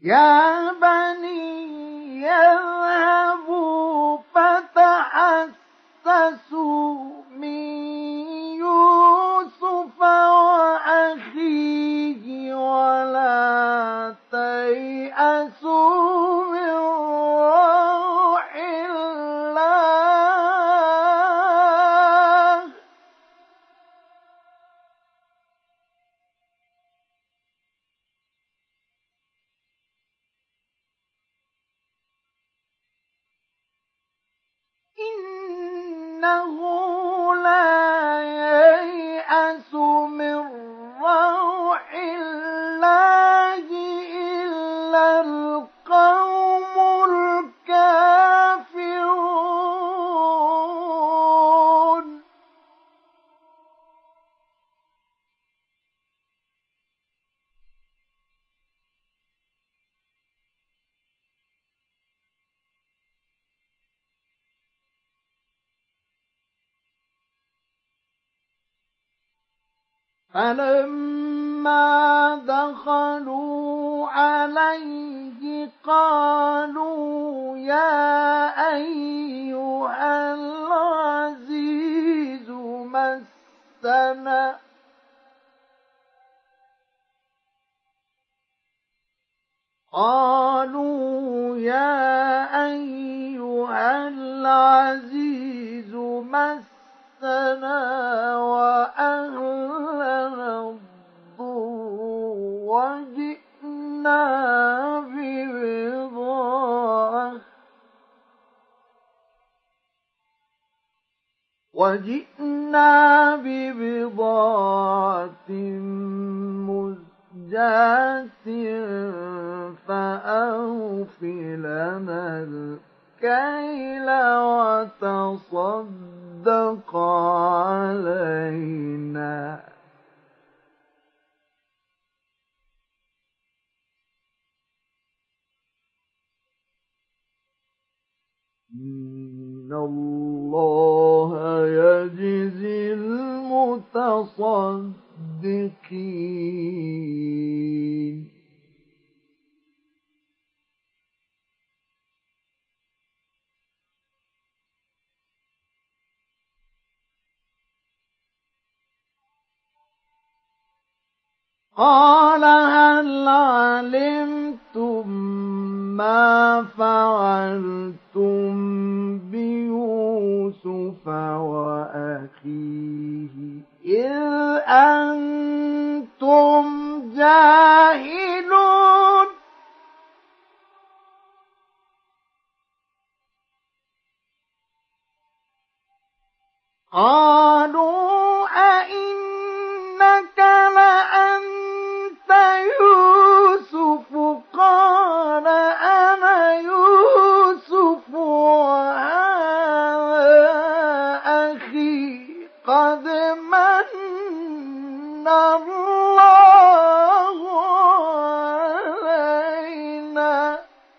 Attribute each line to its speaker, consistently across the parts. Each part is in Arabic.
Speaker 1: يا بني يذهبوا فتحسسوا من يوسف وأخيه ولا تيأسوا من روح الله إنه لا ييأس من روح الله إلا القوم الكافرون فلما دخلوا عليه قالوا يا أيها العزيز مسنا وأهلنا الضر وجئنا ببضاعة مزجاة فأوف لنا الكيل وتصدق علينا إن الله يجزي المتصدقين قال هل علمتم ما فعلتم بيوسف وأخيه إذ أنتم جاهلون قالوا أئنك لأنت يوسف قال أنا يوسف وهذا أخي قد من الله علينا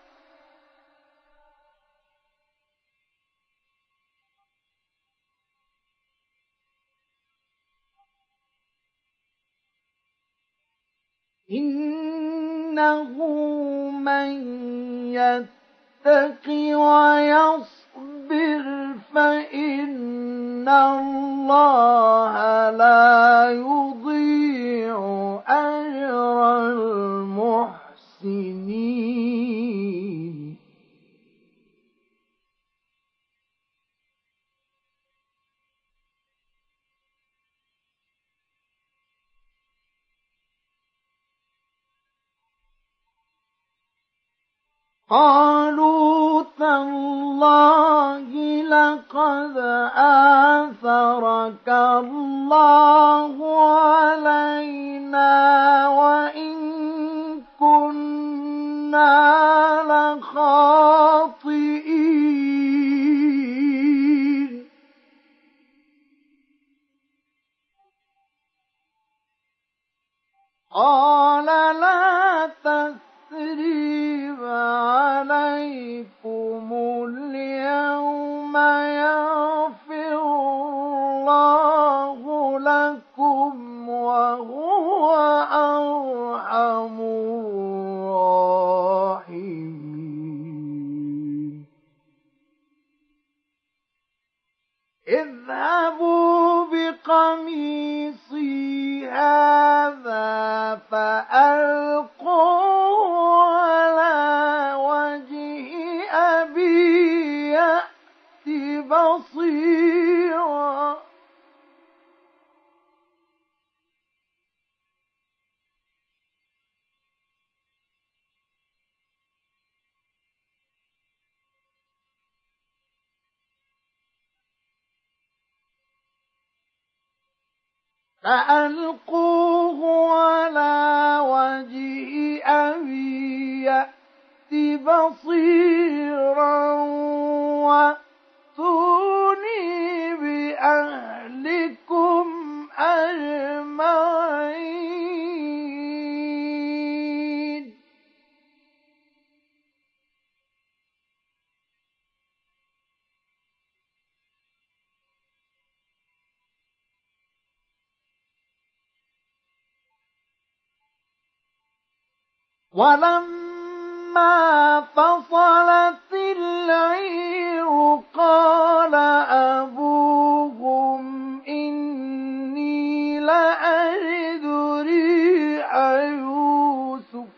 Speaker 1: إنه من يتق ويصبر فإن الله لا يضيع أجر المحسنين قالوا تالله لقد آثرك الله علينا وإن كنا لخاطئين قال لا تثريب عليكم اليوم يغفر الله لكم وهو أرحم الراحمين فألقوه على وجه أبي يأت بصيرا وأتوني بأهلكم أجمعين. ولما فصلت العير قال أبوهم إني لأجد ريح يوسف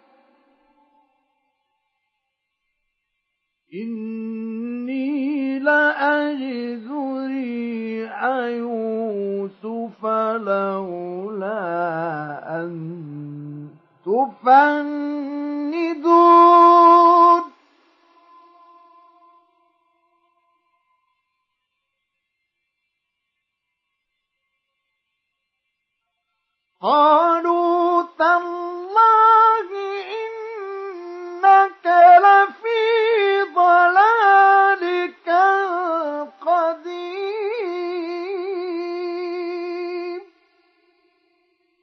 Speaker 1: لولا أن تفندون. قال